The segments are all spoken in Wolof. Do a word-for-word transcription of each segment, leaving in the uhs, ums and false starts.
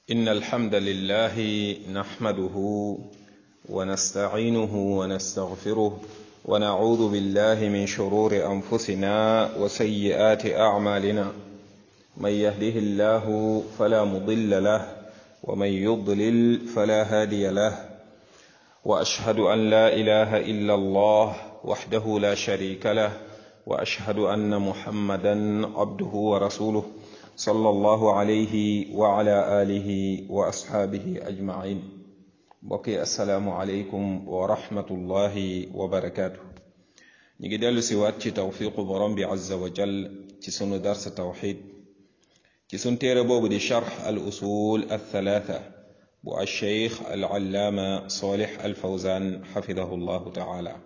إن الحمد لله نحمده ونستعينه ونستغفره ونعوذ بالله من شرور أنفسنا وسيئات أعمالنا من يهده الله فلا مضل له ومن يضلل فلا هادي له وأشهد أن لا إله إلا الله وحده لا شريك له وأشهد أن محمدا عبده ورسوله صلى الله عليه وعلى آله وأصحابه أجمعين بقي السلام عليكم ورحمة الله وبركاته نيجي دالو سيوات توفيق برم عز وجل تسون درس التوحيد تسون تيربو بدي شرح الأصول الثلاثة بو الشيخ العلامة صالح الفوزان حفظه الله تعالى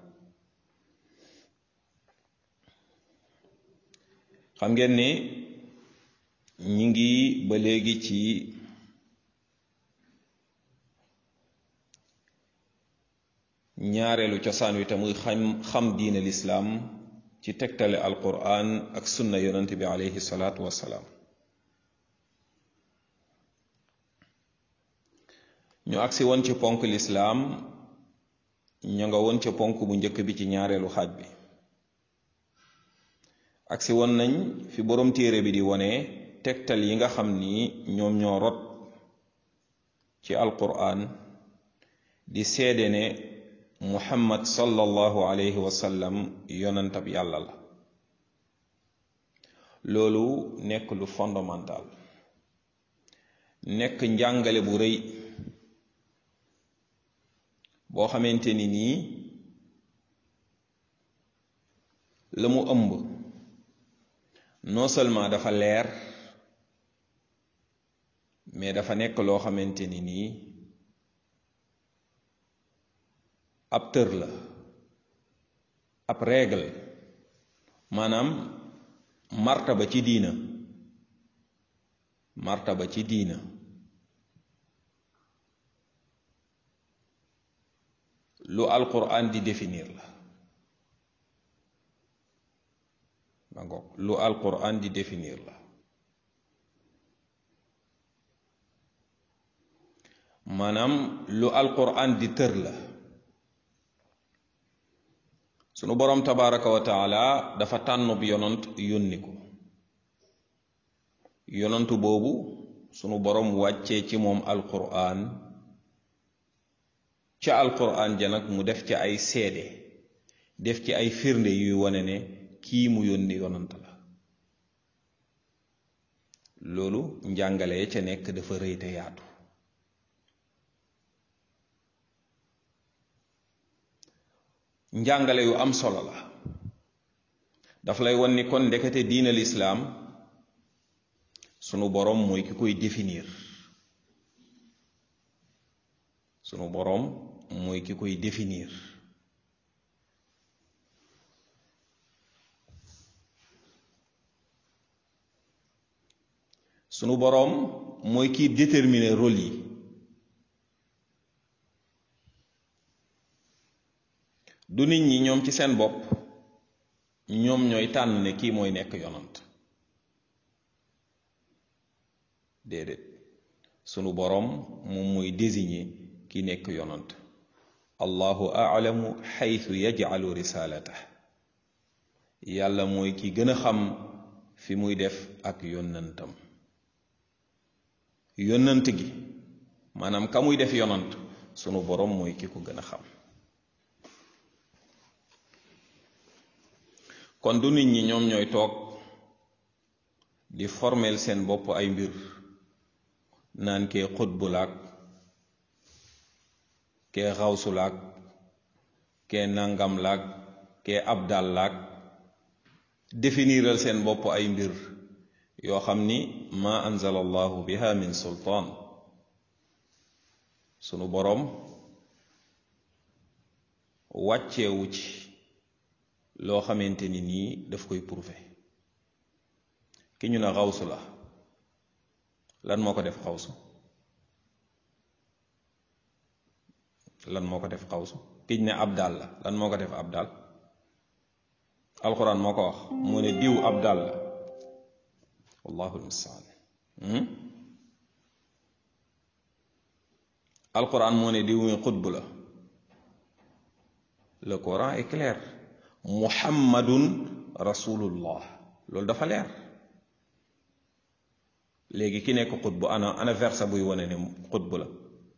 xam ngeen ni ñi ngi ba léegi ci ñaareelu cosaan wi te muy xam xam diine lislaam ci tegtale alquran ak sunna yonent bi alayhi salaatu wassalaam ñu agsi woon ci ponk lislaam ña nga woon ca ponk bu njëkk bi ci ñaareelu xaaj bi agsi woon nañ fi boroom téere bi di wone tegtal yi nga xam ni ñoom ñoo rot ci alquran di seede ne muhammad sallallahu alayhi wa sallam yonantab yàlla la loolu nekk lu fondamental nekk njàngale bu rëy boo xamante ni nii la mu ëmb non seulement dafa leer mais dafa nekk loo xamante ni nii ab tër la ab règle maanaam martaba ci diina martaba ci diina lu alquran di définir la ma ngoog lu alquran di définir la maanaam lu alquran di tër la sunu boroom tabaraka wa taala dafa tànnub yonant yónni ko yonantu boobu sunu boroom wàccee ci moom alquran ca alquran ja nag mu def ci ay seede def ci ay firnde yuy wone ne kii mu yónni yonant la loolu njàngale ya ca nekk dafa rëy te yaatu njàngale yu am solo la daf lay won ni kon ndekete diina lislaam sunu boroom mooy ki koy définir sunu boroom mooy ki koy définir sunu boroom mooy kiy déterminer rôle yi du nit ñi ñoom ci seen bopp ñoom ñooy tànn ne kii mooy nekk yonant déedéet sunu boroom moom mooy désigner ki nekk yonant allahu a'lamu xaytu yaj'alu risalatahu yàlla mooy ki gën a xam fi muy def ak yonantam yonant gi maanaam ka muy def yonant sunu boroom mooy ki ko gën a xam kon du nit ñi ñoom ñooy toog di formel seen bopp ay mbir naan kee xutbu laag kee xawsu laag kee nangam laag kee abdal laag définiral seen bopp ay mbir yoo xam ni ma anzala allahu biha min sultaan sunu boroom wàcceewu ci loo xamante ni nii daf koy prouver ki ñu ne xawsu la lan moo ko def xawsu lan moo ko def xawsu ki ñu ne abdal la lan moo ko def abdal alquran moo ko wax mu ne diw abdal la wallahu almustaan alquran moo ne diw mi xutb la. Le Coran est clair. Muhammadun rasulullah loolu dafa leer. léegi ki nekk xutb ana ana verset buy wane ne xutb la.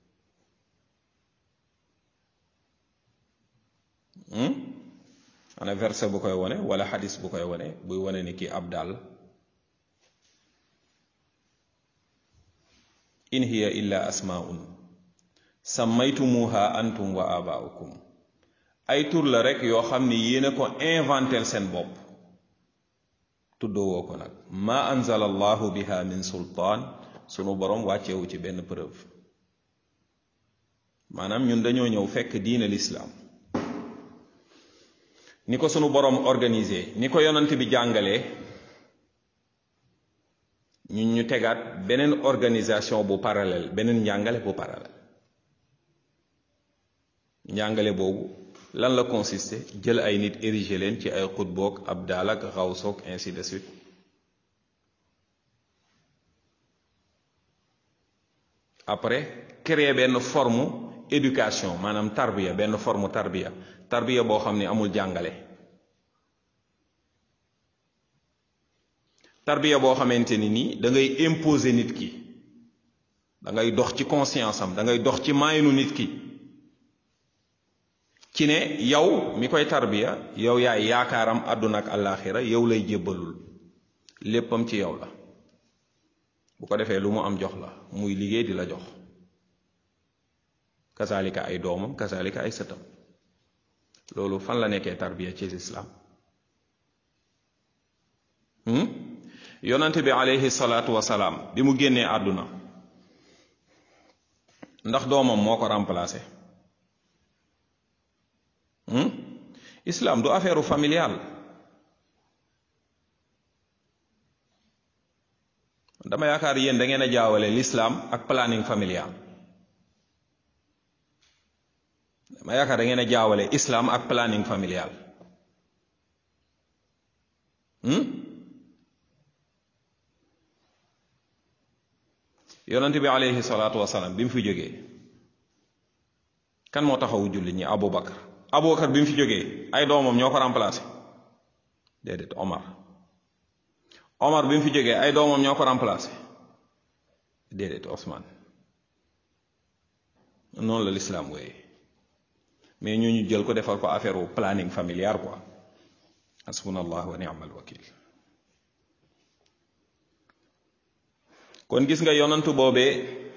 ana verset bu koy wane wala xadis bu koy wane buy wane ni kii ab daal. in hiya illa asmaun sammaytumuha antum wa abaukum ay tur la rek yoo xam ni yéen a ko inventel seen bopp tuddoo ko nag ma anzala allahu biha min sultaan sunu borom wàccewu ci benn preuve. maanaam ñun dañoo ñëw fekk diine l'islam ni ko sunu borom organisé ni ko yonant bi jàngalee ñun ñu tegaat beneen organisation bu parallèle beneen njàngale bu parallèle. njàngale boobu lan la consisté jël ay nit érigé leen ci ay xutboog ab daal ak xawsoog ainsi de suite. après créer benn forme éducation maanaam tarbiya benn forme tarbiya tarbiya boo xam ne amul jàngale. tarbiya boo xamante ni nii da ngay imposer nit ki da ngay dox ci conscience am da ngay dox ci maayinu nit ki ci ne yow mi koy tarbiya yow yaay yaakaaram àdduna ak àllaaxira yow lay jébbalul léppam ci yow la. bu ko defee lu mu am jox la muy liggéey di la jox. kasaalika ay doomam kasaalika ay sëtam. loolu fan la nekkee tarbiya ci lislaam. yonante bi alayhi salaatu wasalaam bi mu génnee àdduna ndax doomam moo ko remplacé. islam du affaire familiale. dama yaakaar yéen da ngeen a jaawale l'islam ak planning familial. dama yaakaar da ngeen a jaawale islam ak planning familial. yonent bi alayhi salaatu wasalaam bi mu fi jógee kan moo taxawu julli ñi Aboubacar Aboubacar bi mu fi jógee ay doomam ñoo ko remplacé déedéet Omar Omar bi mu fi jógee ay doomam ñoo ko remplacé déedéet Ousmane. noonu la l'islam wooyee mais ñu ñu jël ko defal ko affaire planning familial quoi. hasbunallah wa ni'mal wakil. kon gis nga yonantu boobee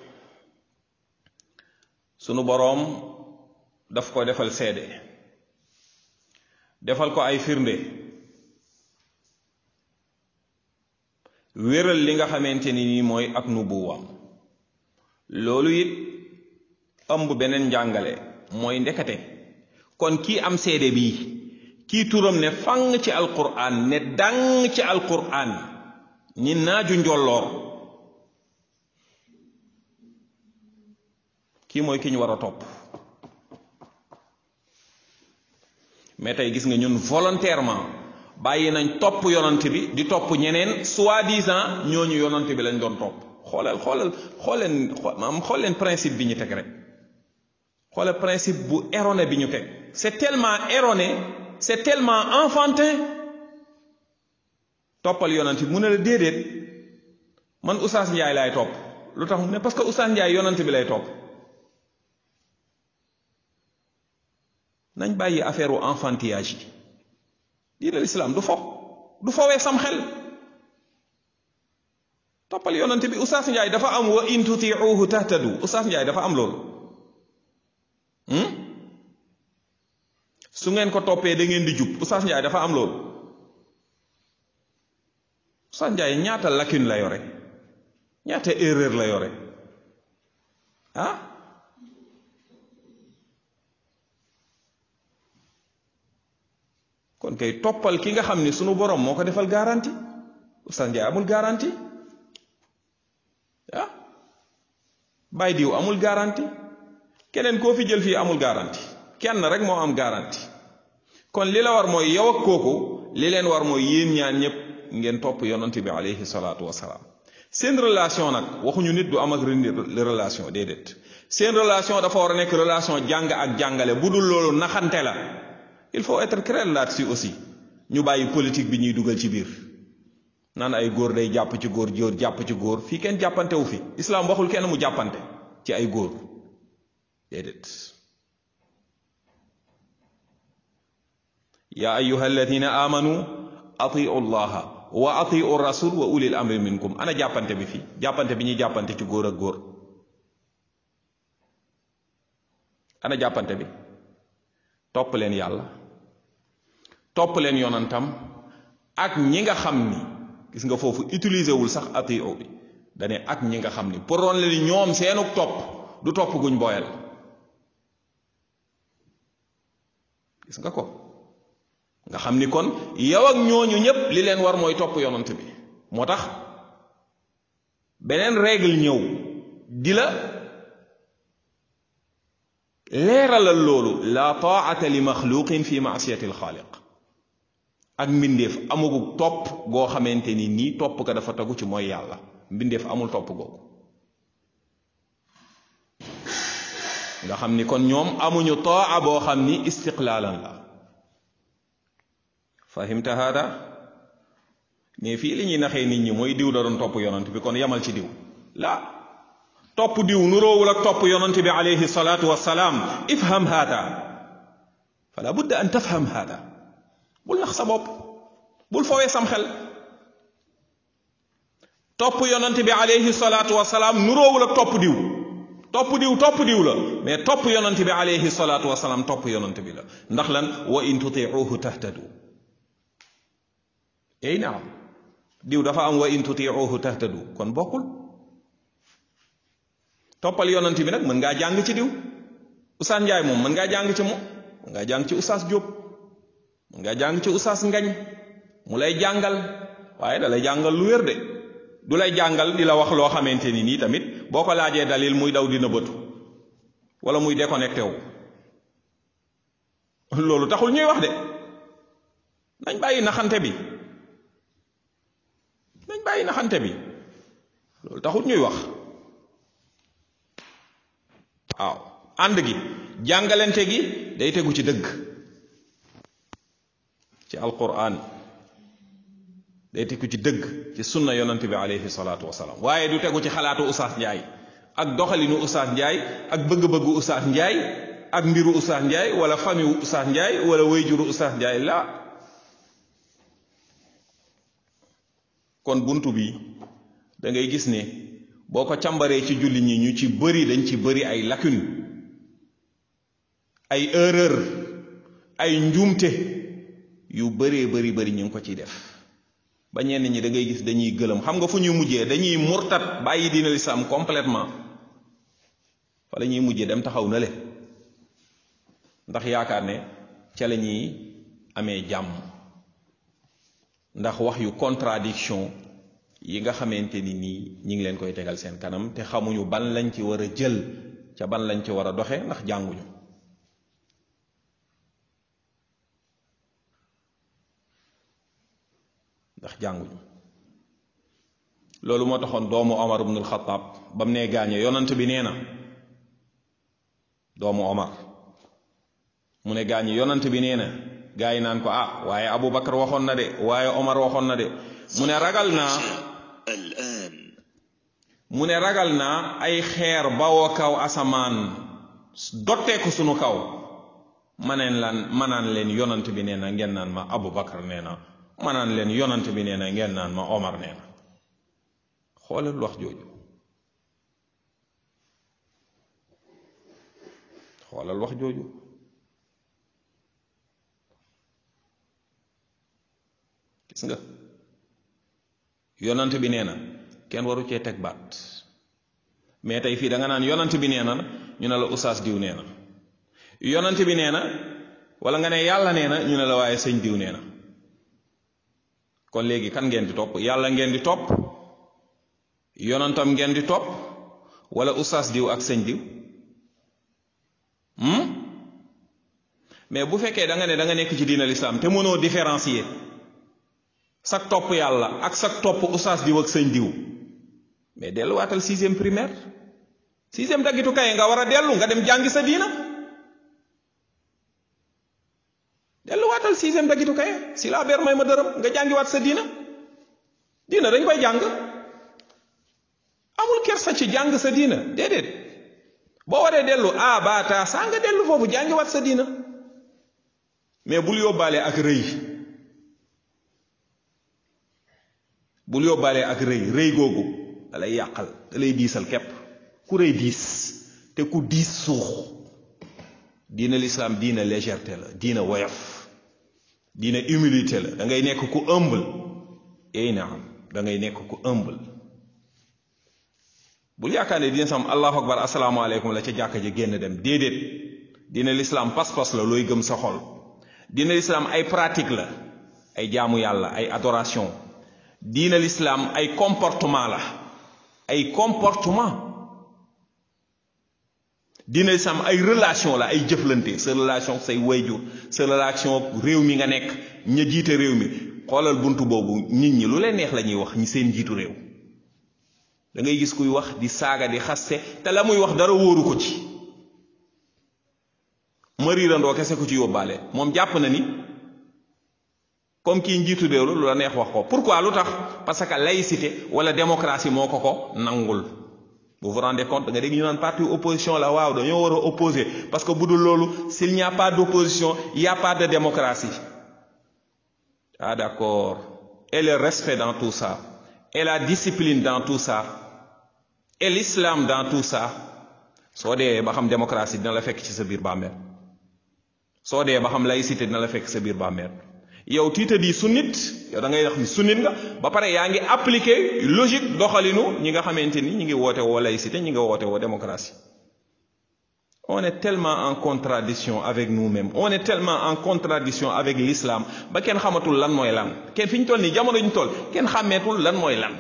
sunu boroom daf ko defal seede defal ko ay firnde wéral li nga xamante ni nii mooy ak nubuwaam. loolu it ëmb beneen njàngale mooy ndekete kon kii am seede bii kii turam ne fang ci alquran ne dang ci alquran ni naaju njolloor kii mooy ki ñu war a topp. mais tey gis nga ñun volontairement bàyyi nañ topp yonant bi di topp ñeneen soi-disant ñooñu yonant bi lañ doon topp. xoolal xoolal xooleen maam xool leen principe bi ñu teg rek xoolal principe bu erroné bi ñu teg. c'est tellement erroné c'est tellement enfantin. toppal yonant bi mu ne la déedéet man Oustaz Ndiaye laay topp lu tax mu ne parce que Oustaz Ndiaye yonant bi lay topp. nañ bàyyi affaire u enfantillage yi diine l'islam du fo du fowee sam xel. toppal yonante bi Oustaz Ndiaye dafa am wa in tuti'uhu tahtadu. Oustaz Ndiaye dafa am loolu. su ngeen ko toppee da ngeen di jub Oustaz Ndiaye dafa am loolu. Oustaz Ndiaye ñaata lacune la yore ñaata erreur la yore ah. kon kay toppal ki nga xam ni sunu borom moo ko defal garantie. Oustaz Ndiaye amul garantie ah. Baye diw amul garantie keneen koo fi jël fii amul garantie kenn rek moo am garantie. kon li la war mooy yow ak kooku li leen war mooy yéen ñaan ñëpp ngeen topp yonent bi alayhi salaatu wasalaam. seen relation nag waxuñu nit du am ak relation déedéet seen relation dafa war a nekk relation jàng ak jàngale bu dul loolu naxante la. Il faut être clair là-dessus aussi ñu bàyyi politique bi ñuy dugal ci biir naan ay góor day jàpp ci góor jóor jàpp ci góor fii kenn jàppante wu fi islam waxul kenn mu jàppante ci ay góor déedéet. yaa ayyuha alladina amanu atiu llaha wa atiu rasul wa ulil amri minkum ana jàppante bi fii jàppante bi ñuy jàppante ci góor ak góor ana jàppante bi topp leen yàlla topp leen yonantam ak ñi nga xam ni gis nga foofu utiliser wul sax atiu bi dane ak ñi nga xam ni pour ron leen ñoom seenuk topp du topp guñ booyal gis nga ko nga xam ni kon yow ak ñooñu ñépp li leen war mooy topp yonant bi moo tax beneen règle ñëw di la leeralal loolu la taa'ata li maxluqin fi ma'siyati alxaaliq ak mbindeef amagu topp goo xamante ni nii topp ka dafa tegu ci mooy yàlla mbindeef amul topp googu nga xam ni kon ñoom amuñu taa boo xam ni istiqlaalan la fahimta hada mais fii li ñuy naxee nit ñi mooy diw da doon topp yonant bi kon yamal ci diw la topp diw nuroowul ak topp yonant bi alayhi salatu wassalaam ifham hada fala budda an tafham hada bul nax sa bopp bul fowee sam xel topp yonant bi alayhi salatu wassalaam nuroowul ak topp diw topp diw topp diw la mais topp yonant bi alayhi salatu wassalaam topp yonant bi la ndax lan wa in tuti'uhu tahtadu ey naam diw dafa am wa in tuti'uhu tahtadu kon bokkul toppal yonant bi nag mën ngaa jàng ci diw Oustaz Njaay moom mën ngaa jàng ci moom mën ngaa jàng ci Oustaz Jóob mën ngaa jàng ci Oustaz Ngañ mu lay jàngal waaye da lay jàngal lu wér de du lay jàngal di la wax loo xamante ni nii tamit boo ko laajee dalil muy daw dina bëtu wala muy déconnecté wu loolu taxul ñuy wax de nañ bàyyi naxante bi nañ bàyyi naxante bi loolu taxul ñuy wax waaw ànd gi jàngalante gi day tegu ci dëgg ci alquran day tegu ci dëgg ci sunna yonante bi alayhi salaatu wasalaam waaye du tegu ci xalaatu Oustaz Njaay ak doxalinu Oustaz Njaay ak bëgg-bëggu Oustaz Njaay ak mbiru Oustaz Njaay wala famille Oustaz Njaay wala wayjuru Oustaz Njaay la kon buntu bi da ngay gis ne boo ko càmbaree ci julli ñi ñu ci bëri dañ ci bëri ay lacune ay erreur ay njuumte yu bëree bëri bëri ñu ngi ko ciy def ba ñenn ñi da ngay gis dañuy gëlëm xam nga fu ñuy mujjee dañuy murtat bàyyi diina lislaam complètement fa la ñuy mujjee dem taxaw na le ndax yaakaar ne ca la ñuy amee jàmm ndax wax yu contradiction yi nga xamante ni nii ñi ngi leen koy tegal seen kanam te xamuñu ban lañ ci war a jël ca ban lañ ci war a doxe ndax jànguñu ndax jànguñu loolu moo taxoon doomu Omar ibn al-Khattab ba mu nee gaañe yonant bi nee na doomu Omar mu ne gaañe yonant bi nee na gaa yi naan ko ah waaye Abu Bakar waxoon na de waaye Omar waxoon na de mu ne ragal naa mu ne ragal naa ay xeer bawoo kaw asamaan dotteeku sunu kaw maneen lan manaan leen yonant bi nee na ngeen naan ma Abu Bakar nee na manaan leen yonant bi nee na ngeen naan ma Omar nee na xoolal wax jooju xoolal wax jooju gis nga yonant bi nee na kenn waru cee teg baat mais tey fii da nga naan yonant bi nee na ñu ne la Oustaz diw nee na yonant bi nee na wala nga ne yàlla nee na ñu ne la waaye sëñ diw nee na kon léegi kan ngeen di topp yàlla ngeen di topp yonantam ngeen di topp wala Oustaz diw ak sëñ diw mais bu fekkee da nga ne da nga nekk ci diina l'islam te mënoo différencier sak topp yàlla ak sak topp Oustaz diw ak sëñ diw mais delluwaatal sixième primaire sixième daggitu kaye nga war a dellu nga dem jàngi sa diina delluwaatal sixième daggitu kaye si laa beer may ma dërëm nga jàngiwaat sa diina diina dañ koy jàng amul kersa ci jàng sa diina déedéet boo waree dellu a baata saa nga dellu foofu jàngiwaat sa diina mais bul yóbbaale ak rëy bul yóbbaale ak rëy rëy googu da lay yàqal da lay diisal képp ku rëy diis te ku diis suux diina l'islam diina légèreté la diina woyof diina humilité la da ngay nekk ku humble ey naam da ngay nekk ku humble bul yaakaar ne diina sam allahu akbar asalaamaaleykum la ca jàkka ji génn dem déedéet diina l'islam pas-pas la looy gëm sa xol diina l'islam ay pratique la ay jaamu yàlla ay adoration diina l'islam ay comportement la ay comportement diina l'islam ay relation la ay jëflante sa relation say wayjur sa relation réew mi nga nekk ña jiite réew mi xoolal buntu boobu nit ñi lu leen neex la ñuy wax ñi seen jiitu réew da ngay gis kuy wax di saaga di xaste te la muy wax dara wóoru ko ci mariirandoo kese ko ci yóbbaale moom jàpp na ni comme kii njiitu réew la lu la neex wax ko pourquoi lu tax parce que laïcité wala démocratie moo ko ko nangul vous vous rendez compte da nga dégg ñu naan parti opposition la waaw dañoo war a opposer parce que bu dul loolu s'il n'y a pas d'opposition il n'y a pas de démocratie ah d'accord et le respect dans tout ça et la discipline dans tout ça et l'islam dans tout ça soo dee ba xam démocratie dina la fekk ci sa biir bàmmeel soo dee ba xam laïcité dina la fekk sa biir bàmmeel yow tiita di sunnit yow da ngay wax ni sunnit nga ba pare yaa ngi appliquer logique doxalinu ñi nga xamante ni ñi ngi woote woo laïcité ñi nga woote woo démocratie on est tellement en contradiction avec nous-mêmes on est tellement en contradiction avec l'islam ba kenn xamatul lan mooy lan kenn fi ñu toll nii jamono ñu toll kenn xàmmeetul lan mooy lan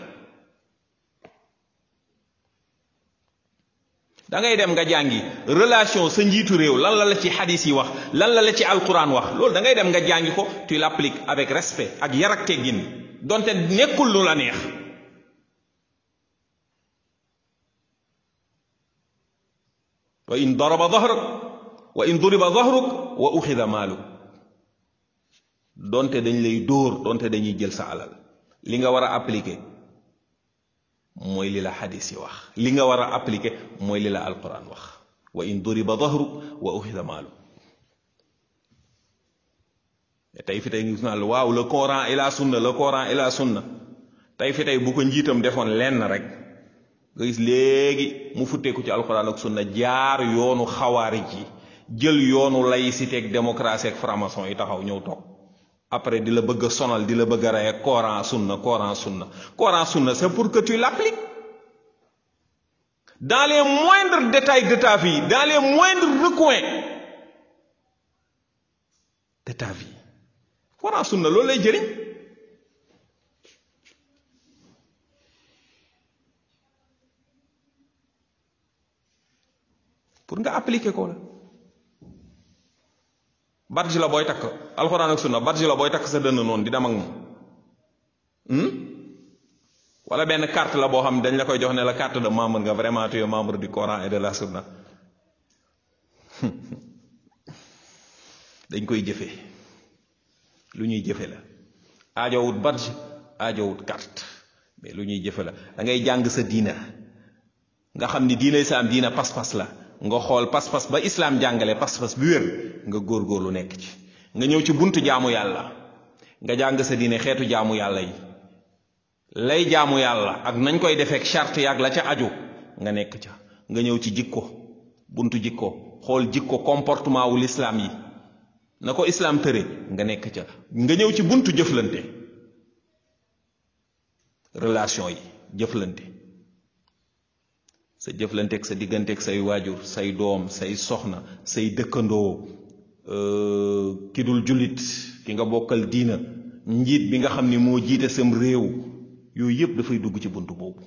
da ngay dem nga jàngi relation sa njiitu réew lan la la ci hadith yi wax lan la la ci alquran wax loolu da ngay dem nga jàngi ko tu l'appliques avec respect ak yar ak teggin donte nekkul lu la neex wa in daraba dahruk wa in duriba dahruk wa uxida maaluk donte dañ lay dóor donte dañuy jël sa alal li nga war a appliquer mooy li la xadis yi wax li nga war a appliquer mooy li la alquran wax wa in duriba dahruk wa uxida maaluk tey fi tey gis naa la waaw le Coran et la sunna le Coran et la sunna tey fi tey bu ko njiitam defoon lenn rek nga gis léegi mu futteeku ci alquran ak sunna jaar yoonu xawaarij yi jël yoonu laïcité ak démocratie ak franc-maçon yi taxaw ñëw toog après di la bëgg a sonal di la bëgg a rey ak Coran sunna Coran sunna Coran sunna c'est pour que tu l'appliques dans les moindres détails de ta vie dans les moindres recoins de ta vie Coran sunna loolu lay jëriñ pour nga appliquer ko la barji la booy takk alxuraan ak sunna barji la booy takk sa dënn noonu di dem ak moom wala benn carte la boo xam ne dañ la koy jox ne la carte de membre nga vraiment tu es membre du Coran et de la sunna dañ koy jëfe lu ñuy jëfe la aajowut barji aajowut carte mais lu ñuy jëfe la da ngay jàng sa diina nga xam ni diina islam diina pas-pas la nga xool pas-pas ba islam jàngale pas-pas bi wér nga góorgóorlu nekk ci nga ñëw ci buntu jaamu yàlla nga jàng sa diine xeetu jaamu yàlla yi lay jaamu yàlla ak nañ koy defeek charte yaag la ca aju nga nekk ca nga ñëw ci jikko buntu jikko xool jikko comportement wu l'islam yi na ko islam tëre nga nekk ca nga ñëw ci buntu jëflante relation yi jëflante sa jëflanteeg sa digganteeg say waajur say doom say soxna say dëkkandoo ki dul jullit ki nga bokkal diina njiit bi nga xam ni moo jiite sam réew yooyu yépp dafay dugg ci buntu boobu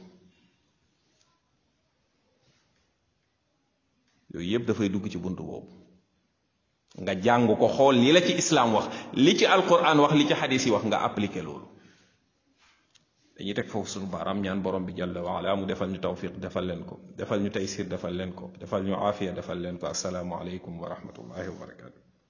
yooyu yépp dafay dugg ci buntu boobu nga jàng ko xool li la ci islaam wax li ci alquran wax li ci xadis yi wax nga appliquer loolu dañuy teg foofu suñu baaraam ñaan borom bi jalla wa ala mu defal ñu tawfiq defal leen ko defal ñu taysir defal leen ko defal ñu aafiya defal leen ko assalaamu aleykum wa rahmatullahi wa barakatu